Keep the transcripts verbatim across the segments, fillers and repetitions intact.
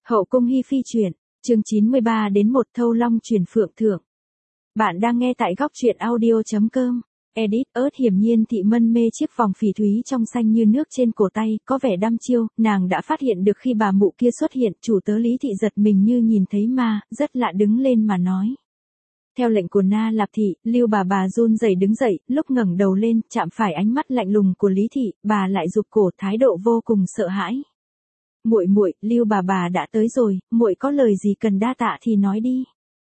Hậu cung hi phi truyện, chương chín mươi ba đến một thâu long truyền phượng thượng. Bạn đang nghe tại góc truyện audio chấm com. Edit ớt hiểm nhiên thị mân mê chiếc vòng phỉ thúy trong xanh như nước trên cổ tay, có vẻ đăm chiêu, nàng đã phát hiện được khi bà mụ kia xuất hiện, chủ tớ Lý thị giật mình như nhìn thấy ma, rất lạ đứng lên mà nói. Theo lệnh của Na Lạp thị, Lưu bà bà run rẩy đứng dậy, lúc ngẩng đầu lên, chạm phải ánh mắt lạnh lùng của Lý thị, bà lại rụt cổ, thái độ vô cùng sợ hãi. Muội muội, Lưu bà bà đã tới rồi, muội có lời gì cần đa tạ thì nói đi.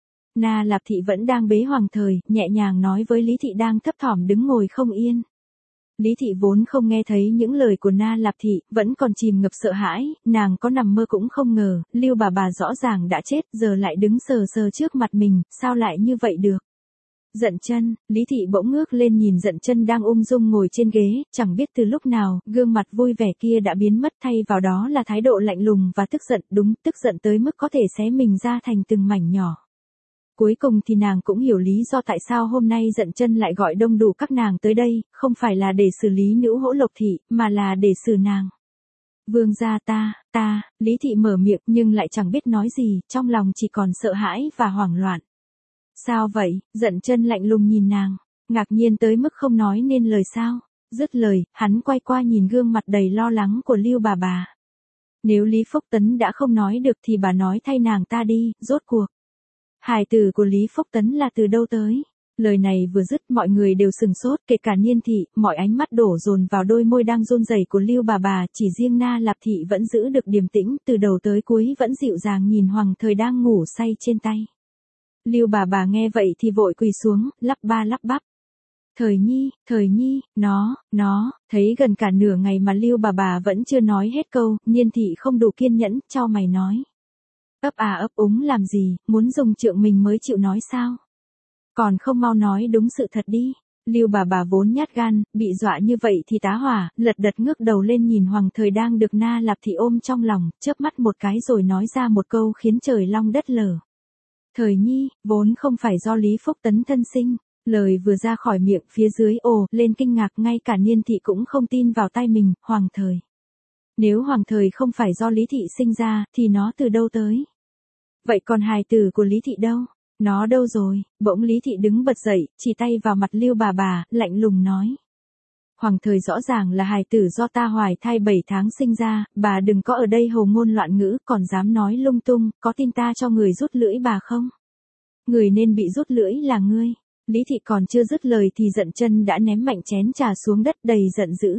Na Lạp thị vẫn đang bế hoàng thời, nhẹ nhàng nói với Lý thị đang thấp thỏm đứng ngồi không yên. Lý thị vốn không nghe thấy những lời của Na Lạp thị, vẫn còn chìm ngập sợ hãi, nàng có nằm mơ cũng không ngờ, Lưu bà bà rõ ràng đã chết, giờ lại đứng sờ sờ trước mặt mình, sao lại như vậy được. Dận Chân, Lý thị bỗng ngước lên nhìn Dận Chân đang ung dung ngồi trên ghế, chẳng biết từ lúc nào, gương mặt vui vẻ kia đã biến mất, thay vào đó là thái độ lạnh lùng và tức giận, đúng, tức giận tới mức có thể xé mình ra thành từng mảnh nhỏ. Cuối cùng thì nàng cũng hiểu lý do tại sao hôm nay Dận Chân lại gọi đông đủ các nàng tới đây, không phải là để xử lý Nữ Hỗ Lộc thị, mà là để xử nàng. Vương gia ta, ta, Lý thị mở miệng nhưng lại chẳng biết nói gì, trong lòng chỉ còn sợ hãi và hoảng loạn. Sao vậy? Dận Chân lạnh lùng nhìn nàng, ngạc nhiên tới mức không nói nên lời sao. Dứt lời, hắn quay qua nhìn gương mặt đầy lo lắng của Lưu bà bà. Nếu Lý Phúc Tấn đã không nói được thì bà nói thay nàng ta đi, rốt cuộc. Hài tử của Lý Phúc Tấn là từ đâu tới? Lời này vừa dứt mọi người đều sừng sốt, kể cả Niên thị, mọi ánh mắt đổ dồn vào đôi môi đang run rẩy của Lưu bà bà, chỉ riêng Na Lạp thị vẫn giữ được điềm tĩnh, từ đầu tới cuối vẫn dịu dàng nhìn Hoàng thời đang ngủ say trên tay. Lưu bà bà nghe vậy thì vội quỳ xuống, lắp ba lắp bắp. Thời Nhi, Thời Nhi, nó, nó, thấy gần cả nửa ngày mà Lưu bà bà vẫn chưa nói hết câu, Niên thị không đủ kiên nhẫn, chau mày nói. Ấp à ấp úng làm gì, muốn dùng trượng mình mới chịu nói sao? Còn không mau nói đúng sự thật đi. Lưu bà bà vốn nhát gan, bị dọa như vậy thì tá hỏa, lật đật ngước đầu lên nhìn Hoàng thời đang được Na Lạp thị ôm trong lòng, chớp mắt một cái rồi nói ra một câu khiến trời long đất lở. Thời Nhi, vốn không phải do Lý Phúc Tấn thân sinh. Lời vừa ra khỏi miệng, phía dưới ồ lên kinh ngạc, ngay cả Niên thị cũng không tin vào tai mình. Hoàng thời. Nếu Hoàng thời không phải do Lý thị sinh ra, thì nó từ đâu tới? Vậy còn hài tử của Lý thị đâu? Nó đâu rồi? Bỗng Lý thị đứng bật dậy, chỉ tay vào mặt Lưu bà bà, lạnh lùng nói. Hoàng thời rõ ràng là hài tử do ta hoài thai bảy tháng sinh ra, bà đừng có ở đây hồ ngôn loạn ngữ, còn dám nói lung tung, có tin ta cho người rút lưỡi bà không? Người nên bị rút lưỡi là ngươi. Lý thị còn chưa dứt lời thì Dận Chân đã ném mạnh chén trà xuống đất đầy giận dữ.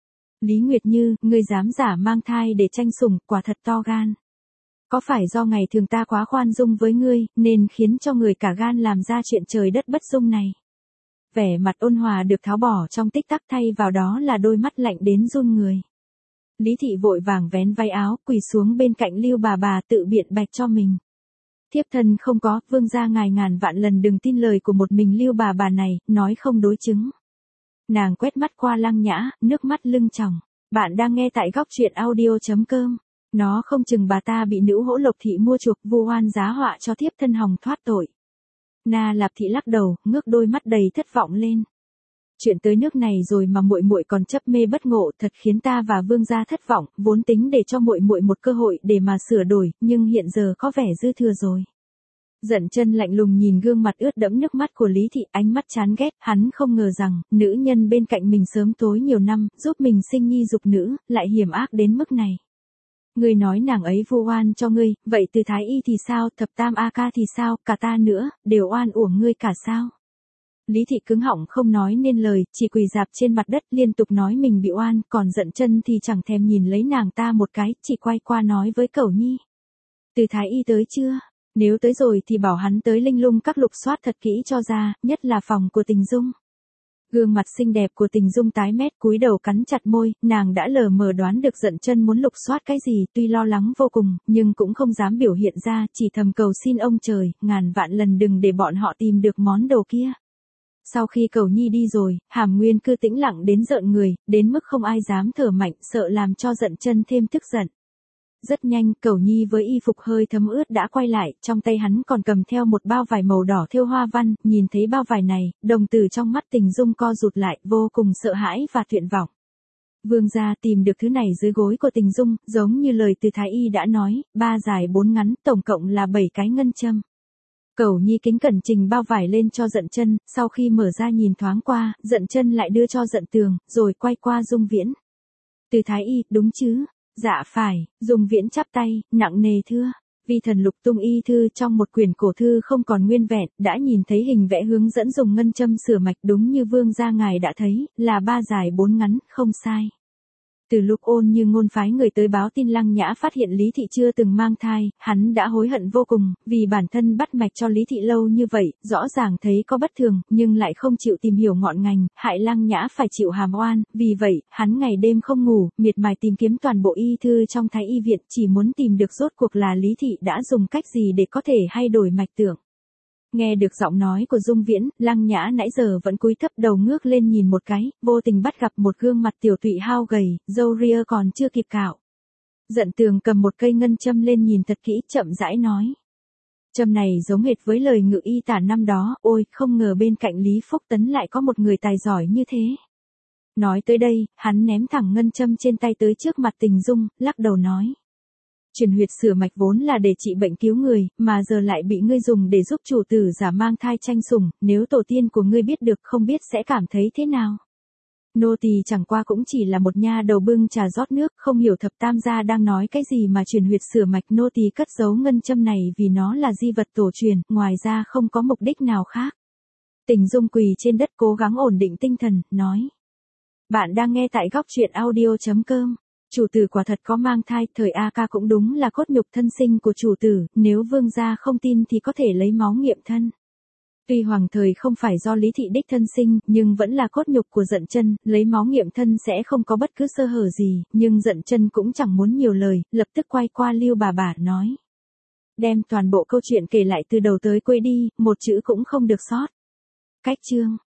Lý Nguyệt Như, ngươi dám giả mang thai để tranh sủng, quả thật to gan. Có phải do ngày thường ta quá khoan dung với ngươi, nên khiến cho người cả gan làm ra chuyện trời đất bất dung này? Vẻ mặt ôn hòa được tháo bỏ trong tích tắc, thay vào đó là đôi mắt lạnh đến run người. Lý thị vội vàng vén vai áo, quỳ xuống bên cạnh Lưu bà bà tự biện bạch cho mình. Thiếp thân không có, vương gia ngài ngàn vạn lần đừng tin lời của một mình Lưu bà bà này, nói không đối chứng. Nàng quét mắt qua Lăng Nhã, nước mắt lưng tròng. Bạn đang nghe tại góc truyện audio chấm com. Nó không chừng bà ta bị Nữ Hỗ Lộc thị mua chuộc, vu oan giá họa cho thiếp thân hòng thoát tội. Na Lạp thị lắc đầu, ngước đôi mắt đầy thất vọng lên. Chuyện tới nước này rồi mà muội muội còn chấp mê bất ngộ, thật khiến ta và vương gia thất vọng, vốn tính để cho muội muội một cơ hội để mà sửa đổi, nhưng hiện giờ có vẻ dư thừa rồi. Dận Chân lạnh lùng nhìn gương mặt ướt đẫm nước mắt của Lý thị, ánh mắt chán ghét, hắn không ngờ rằng, nữ nhân bên cạnh mình sớm tối nhiều năm, giúp mình sinh nhi dục nữ, lại hiểm ác đến mức này. Ngươi nói nàng ấy vu oan cho ngươi, vậy từ Thái Y thì sao, thập tam A ca thì sao, cả ta nữa, đều oan uổng ngươi cả sao? Lý thị cứng họng không nói nên lời, chỉ quỳ rạp trên mặt đất liên tục nói mình bị oan, còn Dận Chân thì chẳng thèm nhìn lấy nàng ta một cái, chỉ quay qua nói với Cẩu Nhi. Từ Thái Y tới chưa? Nếu tới rồi thì bảo hắn tới Linh Lung các lục soát thật kỹ cho ra, nhất là phòng của Tình Dung. Gương mặt xinh đẹp của Tình Dung tái mét, cúi đầu cắn chặt môi, nàng đã lờ mờ đoán được Dận Chân muốn lục soát cái gì, tuy lo lắng vô cùng, nhưng cũng không dám biểu hiện ra, chỉ thầm cầu xin ông trời, ngàn vạn lần đừng để bọn họ tìm được món đồ kia. Sau khi Cẩu Nhi đi rồi, Hàm Nguyên cứ tĩnh lặng đến rợn người, đến mức không ai dám thở mạnh, sợ làm cho Dận Chân thêm tức giận. Rất nhanh, Cẩu Nhi với y phục hơi thấm ướt đã quay lại, trong tay hắn còn cầm theo một bao vải màu đỏ thêu hoa văn, nhìn thấy bao vải này, đồng tử trong mắt Tình Dung co rụt lại, vô cùng sợ hãi và tuyệt vọng. Vương gia tìm được thứ này dưới gối của Tình Dung, giống như lời từ Thái Y đã nói, ba dài bốn ngắn, tổng cộng là bảy cái ngân châm. Cẩu Nhi kính cẩn trình bao vải lên cho Dận Chân, sau khi mở ra nhìn thoáng qua, Dận Chân lại đưa cho Dận Tường, rồi quay qua Dung Viễn. Từ Thái Y, đúng chứ? Dạ phải, Dung Viễn chắp tay, nặng nề thưa. Vi thần lục tung y thư trong một quyển cổ thư không còn nguyên vẹn, đã nhìn thấy hình vẽ hướng dẫn dùng ngân châm sửa mạch đúng như vương gia ngài đã thấy, là ba dài bốn ngắn, không sai. Từ lúc Ôn Như Ngôn phái người tới báo tin Lăng Nhã phát hiện Lý Thị chưa từng mang thai, hắn đã hối hận vô cùng, vì bản thân bắt mạch cho Lý Thị lâu như vậy, rõ ràng thấy có bất thường, nhưng lại không chịu tìm hiểu ngọn ngành, hại Lăng Nhã phải chịu hàm oan, vì vậy, hắn ngày đêm không ngủ, miệt mài tìm kiếm toàn bộ y thư trong Thái Y viện, chỉ muốn tìm được rốt cuộc là Lý Thị đã dùng cách gì để có thể thay đổi mạch tượng. Nghe được giọng nói của Dung Viễn, Lăng Nhã nãy giờ vẫn cúi thấp đầu ngước lên nhìn một cái, vô tình bắt gặp một gương mặt tiểu tụy hao gầy, râu ria còn chưa kịp cạo. Dận Tường cầm một cây ngân châm lên nhìn thật kỹ, chậm rãi nói. Châm này giống hệt với lời ngự y tả năm đó, ôi, không ngờ bên cạnh Lý Phúc Tấn lại có một người tài giỏi như thế. Nói tới đây, hắn ném thẳng ngân châm trên tay tới trước mặt Tình Dung, lắc đầu nói. Truyền huyệt sửa mạch vốn là để trị bệnh cứu người, mà giờ lại bị ngươi dùng để giúp chủ tử giả mang thai tranh sủng, nếu tổ tiên của ngươi biết được không biết sẽ cảm thấy thế nào. Nô tỳ chẳng qua cũng chỉ là một nha đầu bưng trà rót nước, không hiểu thập tam gia đang nói cái gì mà truyền huyệt sửa mạch. Nô tỳ cất giấu ngân châm này vì nó là di vật tổ truyền, ngoài ra không có mục đích nào khác. Tình Dung quỳ trên đất cố gắng ổn định tinh thần, nói. Bạn đang nghe tại góc truyện audio chấm com. Chủ tử quả thật có mang thai, thời A Ca cũng đúng là cốt nhục thân sinh của chủ tử, nếu vương gia không tin thì có thể lấy máu nghiệm thân. Tuy hoàng thời không phải do Lý Thị đích thân sinh, nhưng vẫn là cốt nhục của Dận Chân, lấy máu nghiệm thân sẽ không có bất cứ sơ hở gì, nhưng Dận Chân cũng chẳng muốn nhiều lời, lập tức quay qua Lưu bà bà nói. Đem toàn bộ câu chuyện kể lại từ đầu tới cuối đi, một chữ cũng không được sót. Cách chương.